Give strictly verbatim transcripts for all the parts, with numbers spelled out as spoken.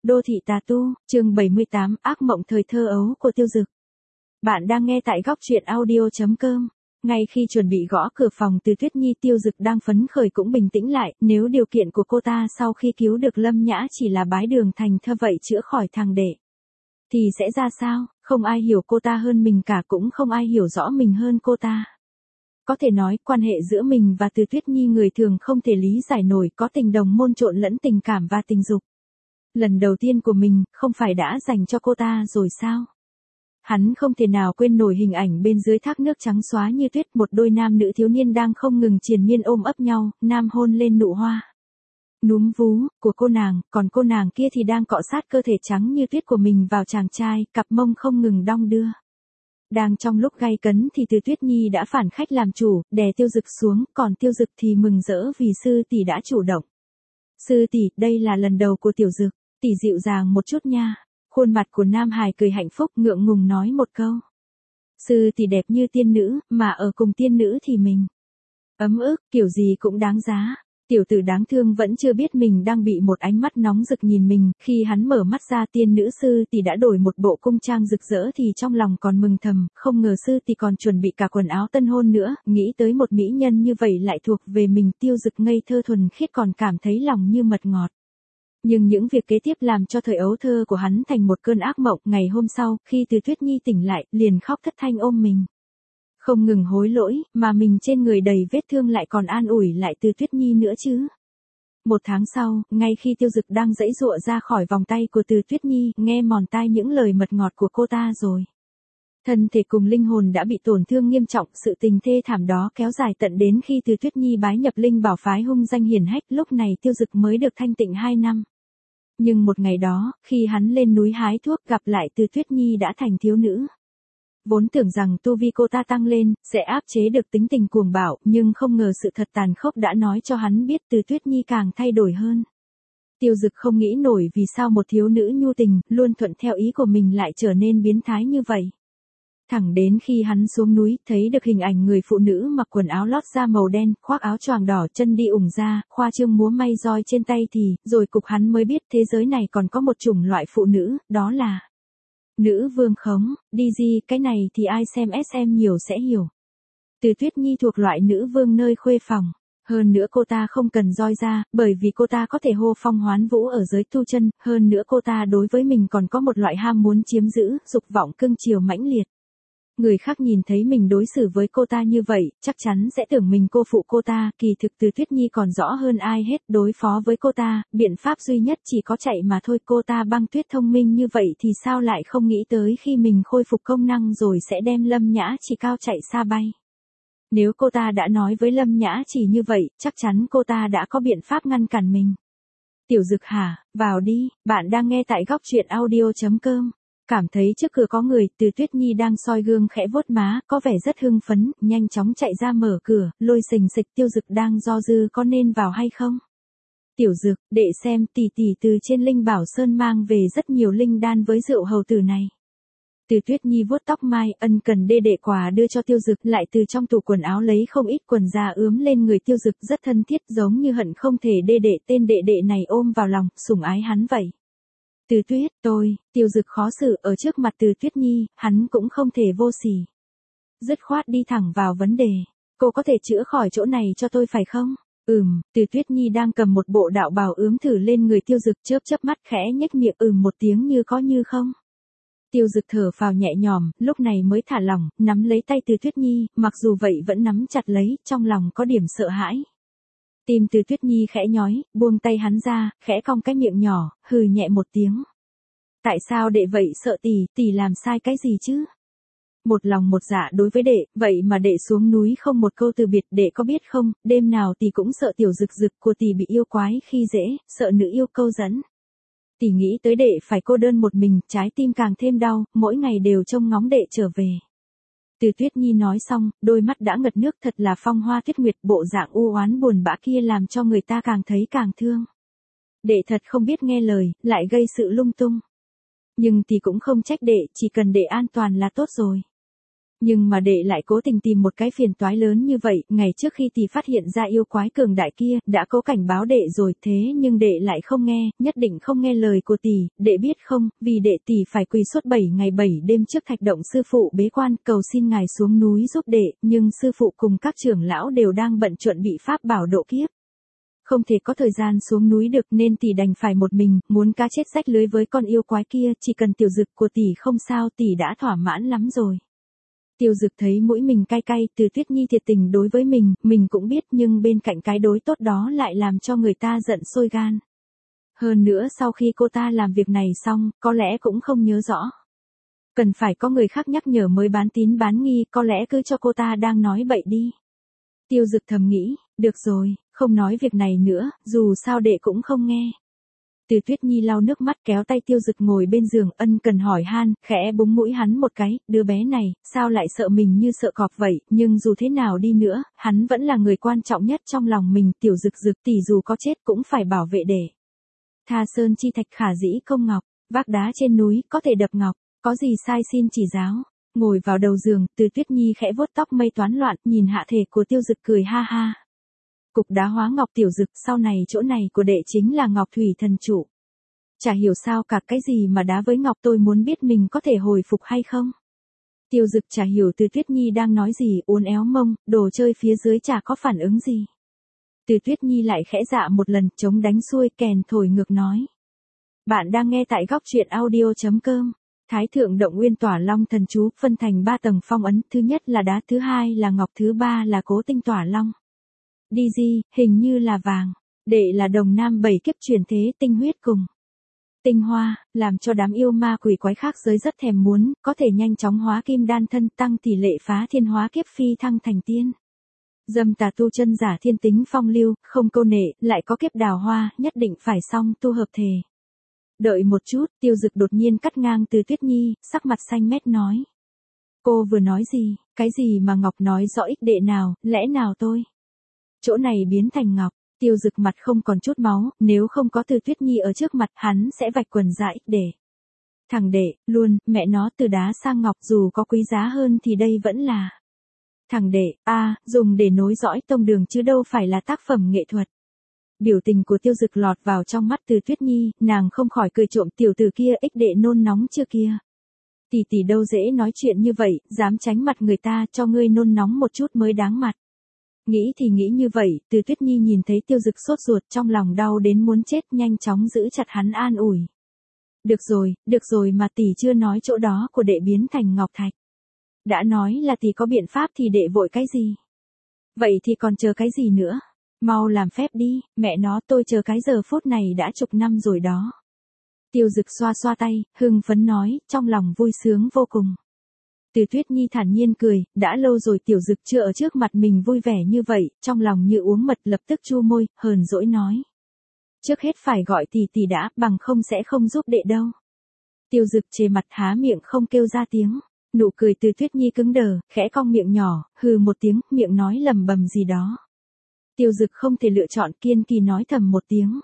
Đô thị tà tu, chương bảy mươi tám, ác mộng thời thơ ấu của Tiêu Dực. Bạn đang nghe tại góc truyện audio chấm com. Ngay khi chuẩn bị gõ cửa phòng Từ Tuyết Nhi, Tiêu Dực đang phấn khởi cũng bình tĩnh lại, nếu điều kiện của cô ta sau khi cứu được Lâm Nhã chỉ là bái đường thành thơ vậy chữa khỏi thằng đệ, thì sẽ ra sao? Không ai hiểu cô ta hơn mình cả, cũng không ai hiểu rõ mình hơn cô ta. Có thể nói, quan hệ giữa mình và Từ Tuyết Nhi người thường không thể lý giải nổi, có tình đồng môn trộn lẫn tình cảm và tình dục. Lần đầu tiên của mình, không phải đã dành cho cô ta rồi sao? Hắn không thể nào quên nổi hình ảnh bên dưới thác nước trắng xóa như tuyết, một đôi nam nữ thiếu niên đang không ngừng triền miên ôm ấp nhau, nam hôn lên nụ hoa núm vú của cô nàng, còn cô nàng kia thì đang cọ sát cơ thể trắng như tuyết của mình vào chàng trai, cặp mông không ngừng đong đưa. Đang trong lúc gay cấn thì Từ Tuyết Nhi đã phản khách làm chủ, đè Tiêu Dực xuống, còn Tiêu Dực thì mừng rỡ vì sư tỷ đã chủ động. Sư tỷ, đây là lần đầu của Tiểu Dực, tỷ dịu dàng một chút nha. Khuôn mặt của Nam Hải cười hạnh phúc, ngượng ngùng nói một câu. Sư tỷ đẹp như tiên nữ, mà ở cùng tiên nữ thì mình ấm ức, kiểu gì cũng đáng giá. Tiểu tử đáng thương vẫn chưa biết mình đang bị một ánh mắt nóng rực nhìn mình, khi hắn mở mắt ra tiên nữ sư tỷ đã đổi một bộ cung trang rực rỡ thì trong lòng còn mừng thầm, không ngờ sư tỷ còn chuẩn bị cả quần áo tân hôn nữa, nghĩ tới một mỹ nhân như vậy lại thuộc về mình, Tiêu Dực ngây thơ thuần khiết còn cảm thấy lòng như mật ngọt. Nhưng những việc kế tiếp làm cho thời ấu thơ của hắn thành một cơn ác mộng. Ngày hôm sau, khi Từ Tuyết Nhi tỉnh lại, liền khóc thất thanh ôm mình. Không ngừng hối lỗi, mà mình trên người đầy vết thương lại còn an ủi lại Từ Tuyết Nhi nữa chứ. Một tháng sau, ngay khi Tiêu Dực đang giãy giụa ra khỏi vòng tay của Từ Tuyết Nhi, nghe mòn tai những lời mật ngọt của cô ta rồi. Thân thể cùng linh hồn đã bị tổn thương nghiêm trọng, sự tình thê thảm đó kéo dài tận đến khi Từ Tuyết Nhi bái nhập Linh Bảo phái hung danh hiển hách, lúc này Tiêu Dực mới được thanh tịnh hai năm. Nhưng một ngày đó, khi hắn lên núi hái thuốc gặp lại Từ Tuyết Nhi đã thành thiếu nữ. Vốn tưởng rằng tu vi cô ta tăng lên, sẽ áp chế được tính tình cuồng bạo, nhưng không ngờ sự thật tàn khốc đã nói cho hắn biết Từ Tuyết Nhi càng thay đổi hơn. Tiêu Dực không nghĩ nổi vì sao một thiếu nữ nhu tình, luôn thuận theo ý của mình lại trở nên biến thái như vậy. Thẳng đến khi hắn xuống núi, thấy được hình ảnh người phụ nữ mặc quần áo lót da màu đen, khoác áo choàng đỏ, chân đi ủng ra, khoa trương múa may roi trên tay thì, rồi cục hắn mới biết thế giới này còn có một chủng loại phụ nữ, đó là nữ vương khống. Đi gì, cái này thì ai xem ét em nhiều sẽ hiểu. Từ Tuyết Nhi thuộc loại nữ vương nơi khuê phòng. Hơn nữa cô ta không cần roi ra, bởi vì cô ta có thể hô phong hoán vũ ở giới tu chân, hơn nữa cô ta đối với mình còn có một loại ham muốn chiếm giữ, dục vọng cưng chiều mãnh liệt. Người khác nhìn thấy mình đối xử với cô ta như vậy, chắc chắn sẽ tưởng mình cô phụ cô ta, kỳ thực Từ Tuyết Nhi còn rõ hơn ai hết, đối phó với cô ta, biện pháp duy nhất chỉ có chạy mà thôi. Cô ta băng tuyết thông minh như vậy thì sao lại không nghĩ tới khi mình khôi phục công năng rồi sẽ đem Lâm Nhã Chỉ cao chạy xa bay. Nếu cô ta đã nói với Lâm Nhã Chỉ như vậy, chắc chắn cô ta đã có biện pháp ngăn cản mình. Tiểu Dực hả, vào đi, bạn đang nghe tại góc truyện audio chấm com. Cảm thấy trước cửa có người, Từ Tuyết Nhi đang soi gương khẽ vuốt má, có vẻ rất hưng phấn, nhanh chóng chạy ra mở cửa, lôi xình xịch. Tiêu Dực đang do dự có nên vào hay không. Tiểu Dực, đệ xem, tỷ tỷ từ trên Linh Bảo Sơn mang về rất nhiều linh đan với rượu hầu tử này. Từ Tuyết Nhi vuốt tóc mai, ân cần đê đệ quà đưa cho Tiêu Dực, lại từ trong tủ quần áo lấy không ít quần da ướm lên người Tiêu Dực, rất thân thiết, giống như hận không thể đê đệ tên đệ đệ này ôm vào lòng, sủng ái hắn vậy. Từ Tuyết, tôi, Tiêu Dực khó xử, ở trước mặt Từ Tuyết Nhi, hắn cũng không thể vô sỉ. Dứt khoát đi thẳng vào vấn đề. Cô có thể chữa khỏi chỗ này cho tôi phải không? Ừm, Từ Tuyết Nhi đang cầm một bộ đạo bào ướm thử lên người Tiêu Dực, chớp chớp mắt khẽ nhếch miệng ừm một tiếng như có như không. Tiêu Dực thở phào nhẹ nhõm, lúc này mới thả lỏng, nắm lấy tay Từ Tuyết Nhi, mặc dù vậy vẫn nắm chặt lấy, trong lòng có điểm sợ hãi. Tim Từ Tuyết Nhi khẽ nhói, buông tay hắn ra, khẽ cong cái miệng nhỏ, hừ nhẹ một tiếng. Tại sao đệ vậy sợ tỷ, tỷ làm sai cái gì chứ? Một lòng một dạ đối với đệ, vậy mà đệ xuống núi không một câu từ biệt, đệ có biết không, đêm nào tỷ cũng sợ Tiểu Dực Dực của tỷ bị yêu quái khi dễ, sợ nữ yêu câu dẫn. Tỷ nghĩ tới đệ phải cô đơn một mình, trái tim càng thêm đau, mỗi ngày đều trông ngóng đệ trở về. Từ Tuyết Nhi nói xong, đôi mắt đã ngật nước, thật là phong hoa tuyết nguyệt, bộ dạng u oán buồn bã kia làm cho người ta càng thấy càng thương. Đệ thật không biết nghe lời, lại gây sự lung tung. Nhưng thì cũng không trách đệ, chỉ cần đệ an toàn là tốt rồi. Nhưng mà đệ lại cố tình tìm một cái phiền toái lớn như vậy, ngày trước khi tỷ phát hiện ra yêu quái cường đại kia, đã cố cảnh báo đệ rồi, thế nhưng đệ lại không nghe, nhất định không nghe lời của tỷ, đệ biết không, vì đệ tỷ phải quỳ suốt bảy ngày bảy đêm trước thạch động sư phụ bế quan, cầu xin ngài xuống núi giúp đệ, nhưng sư phụ cùng các trưởng lão đều đang bận chuẩn bị pháp bảo độ kiếp. Không thể có thời gian xuống núi được nên tỷ đành phải một mình, muốn cá chết rách lưới với con yêu quái kia, chỉ cần tiểu dực của tỷ không sao tỷ đã thỏa mãn lắm rồi. Tiêu Dực thấy mũi mình cay cay, Từ Tuyết Nhi thiệt tình đối với mình, mình cũng biết nhưng bên cạnh cái đối tốt đó lại làm cho người ta giận sôi gan. Hơn nữa sau khi cô ta làm việc này xong, có lẽ cũng không nhớ rõ. Cần phải có người khác nhắc nhở mới bán tín bán nghi, có lẽ cứ cho cô ta đang nói bậy đi. Tiêu Dực thầm nghĩ, được rồi, không nói việc này nữa, dù sao đệ cũng không nghe. Từ Tuyết Nhi lau nước mắt kéo tay Tiêu Dực ngồi bên giường, ân cần hỏi han, khẽ búng mũi hắn một cái, đứa bé này, sao lại sợ mình như sợ cọp vậy, nhưng dù thế nào đi nữa, hắn vẫn là người quan trọng nhất trong lòng mình, Tiểu Dực Dực tỷ dù có chết cũng phải bảo vệ để. Tha sơn chi thạch khả dĩ công ngọc, vác đá trên núi, có thể đập ngọc, có gì sai xin chỉ giáo. Ngồi vào đầu giường, Từ Tuyết Nhi khẽ vuốt tóc mây toán loạn, nhìn hạ thể của Tiêu Dực cười ha ha. Cục đá hóa ngọc Tiểu Dực, sau này chỗ này của đệ chính là Ngọc Thủy Thần Trụ. Chả hiểu sao cả, cái gì mà đá với ngọc, tôi muốn biết mình có thể hồi phục hay không. Tiêu Dực chả hiểu Từ Tuyết Nhi đang nói gì, uốn éo mông, đồ chơi phía dưới chả có phản ứng gì. Từ Tuyết Nhi lại khẽ dạ một lần, chống đánh xuôi, kèn thổi ngược nói. Bạn đang nghe tại góc truyện audio chấm com. Thái thượng động nguyên tỏa long thần chú, phân thành ba tầng phong ấn, thứ nhất là đá, thứ hai là ngọc, thứ ba là cố tinh tỏa long. Đi di, hình như là vàng. Đệ là đồng nam bảy kiếp truyền thế, tinh huyết cùng tinh hoa, làm cho đám yêu ma quỷ quái khác giới rất thèm muốn, có thể nhanh chóng hóa kim đan thân, tăng tỷ lệ phá thiên hóa kiếp phi thăng thành tiên. Dâm tà tu chân giả thiên tính phong lưu, không câu nệ, lại có kiếp đào hoa, nhất định phải xong tu hợp thề. Đợi một chút, Tiêu Dực đột nhiên cắt ngang Từ Tuyết Nhi, sắc mặt xanh mét nói. Cô vừa nói gì, cái gì mà Ngọc nói rõ ích đệ nào, lẽ nào tôi? Chỗ này biến thành Ngọc. Tiêu Dực mặt không còn chút máu, nếu không có Từ Tuyết Nhi ở trước mặt hắn sẽ vạch quần ra ích để. Thằng đệ, luôn, mẹ nó từ đá sang ngọc dù có quý giá hơn thì đây vẫn là. Thằng đệ, a à, dùng để nối dõi tông đường chứ đâu phải là tác phẩm nghệ thuật. Biểu tình của Tiêu Dực lọt vào trong mắt Từ Tuyết Nhi, nàng không khỏi cười trộm, tiểu tử kia ích đệ nôn nóng chưa kia. Tỷ tỷ đâu dễ nói chuyện như vậy, dám tránh mặt người ta, cho ngươi nôn nóng một chút mới đáng mặt. Nghĩ thì nghĩ như vậy, Từ Tuyết Nhi nhìn thấy Tiêu Dực sốt ruột, trong lòng đau đến muốn chết, nhanh chóng giữ chặt hắn an ủi. Được rồi, được rồi mà tỷ chưa nói chỗ đó của đệ biến thành ngọc thạch. Đã nói là tỷ có biện pháp thì đệ vội cái gì? Vậy thì còn chờ cái gì nữa? Mau làm phép đi, mẹ nó, tôi chờ cái giờ phút này đã chục năm rồi đó. Tiêu Dực xoa xoa tay, hưng phấn nói, trong lòng vui sướng vô cùng. Từ Tuyết Nhi thản nhiên cười, đã lâu rồi Tiểu Dực chưa ở trước mặt mình vui vẻ như vậy, trong lòng như uống mật, lập tức chu môi, hờn dỗi nói. Trước hết phải gọi tỷ tỷ đã, bằng không sẽ không giúp đệ đâu. Tiêu Dực chề mặt há miệng không kêu ra tiếng, nụ cười Từ Tuyết Nhi cứng đờ, khẽ cong miệng nhỏ, hừ một tiếng, miệng nói lầm bầm gì đó. Tiêu Dực không thể lựa chọn, kiên kỳ nói thầm một tiếng.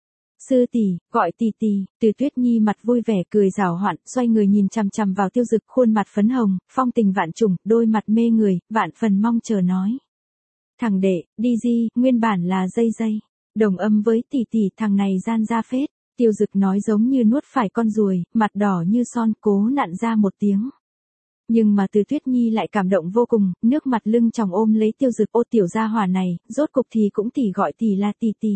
Sư tỷ, gọi tỷ tỷ. Từ Tuyết Nhi mặt vui vẻ cười giảo hoạn, xoay người nhìn chằm chằm vào Tiêu Dực, khuôn mặt phấn hồng, phong tình vạn trùng, đôi mặt mê người, vạn phần mong chờ nói. Thằng đệ, đi di, nguyên bản là dây dây. Đồng âm với tỷ tỷ, thằng này gian ra phết. Tiêu Dực nói giống như nuốt phải con ruồi, mặt đỏ như son, cố nặn ra một tiếng. Nhưng mà Từ Tuyết Nhi lại cảm động vô cùng, nước mặt lưng tròng ôm lấy Tiêu Dực, ô tiểu gia hỏa này, rốt cục thì cũng tỷ gọi tỷ là tỷ tỷ.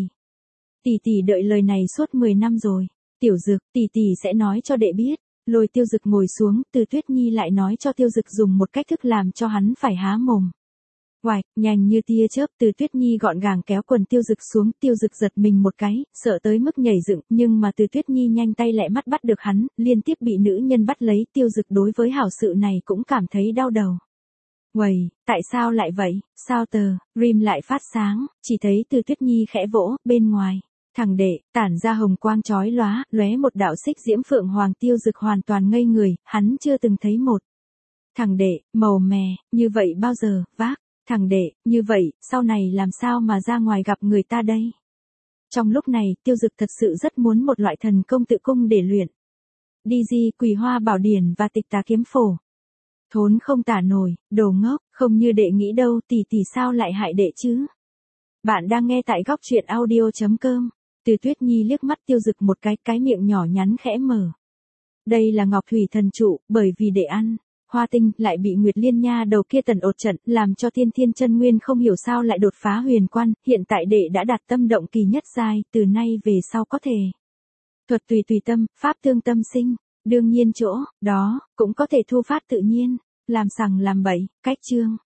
Tỷ tỷ đợi lời này suốt mười năm rồi. Tiểu Dực, tỷ tỷ sẽ nói cho đệ biết. Lôi Tiêu Dực ngồi xuống, Từ Tuyết Nhi lại nói cho Tiêu Dực dùng một cách thức làm cho hắn phải há mồm. Oạch, nhanh như tia chớp, Từ Tuyết Nhi gọn gàng kéo quần Tiêu Dực xuống, Tiêu Dực giật mình một cái, sợ tới mức nhảy dựng, nhưng mà Từ Tuyết Nhi nhanh tay lẹ mắt bắt được hắn, liên tiếp bị nữ nhân bắt lấy, Tiêu Dực đối với hảo sự này cũng cảm thấy đau đầu. Uầy, tại sao lại vậy? Sao tờ, rim lại phát sáng, chỉ thấy Từ Tuyết Nhi khẽ vỗ, bên ngoài. Thằng đệ, tản ra hồng quang chói lóa, lóe một đạo xích diễm phượng hoàng. Tiêu Dực hoàn toàn ngây người, hắn chưa từng thấy một. Thằng đệ, màu mè, như vậy bao giờ, vác. Thằng đệ, như vậy, sau này làm sao mà ra ngoài gặp người ta đây? Trong lúc này, Tiêu Dực thật sự rất muốn một loại thần công tự cung để luyện. Đi di, Quỳ Hoa Bảo Điển và Tịch Tà Kiếm Phổ. Thốn không tả nổi, đồ ngốc, không như đệ nghĩ đâu, tỷ tỷ sao lại hại đệ chứ? Bạn đang nghe tại góc truyện audio.com. Từ Tuyết Nhi liếc mắt Tiêu Dực một cái, cái miệng nhỏ nhắn khẽ mở. Đây là Ngọc Thủy Thần Trụ, bởi vì để ăn. Hoa Tinh lại bị Nguyệt Liên Nha đầu kia tần ột trận, làm cho Tiên Thiên Chân Nguyên không hiểu sao lại đột phá huyền quan, hiện tại đệ đã đạt tâm động kỳ nhất giai, từ nay về sau có thể. Thuật tùy tùy tâm, pháp tương tâm sinh, đương nhiên chỗ, đó, cũng có thể thu phát tự nhiên, làm sằng làm bậy, cách chương.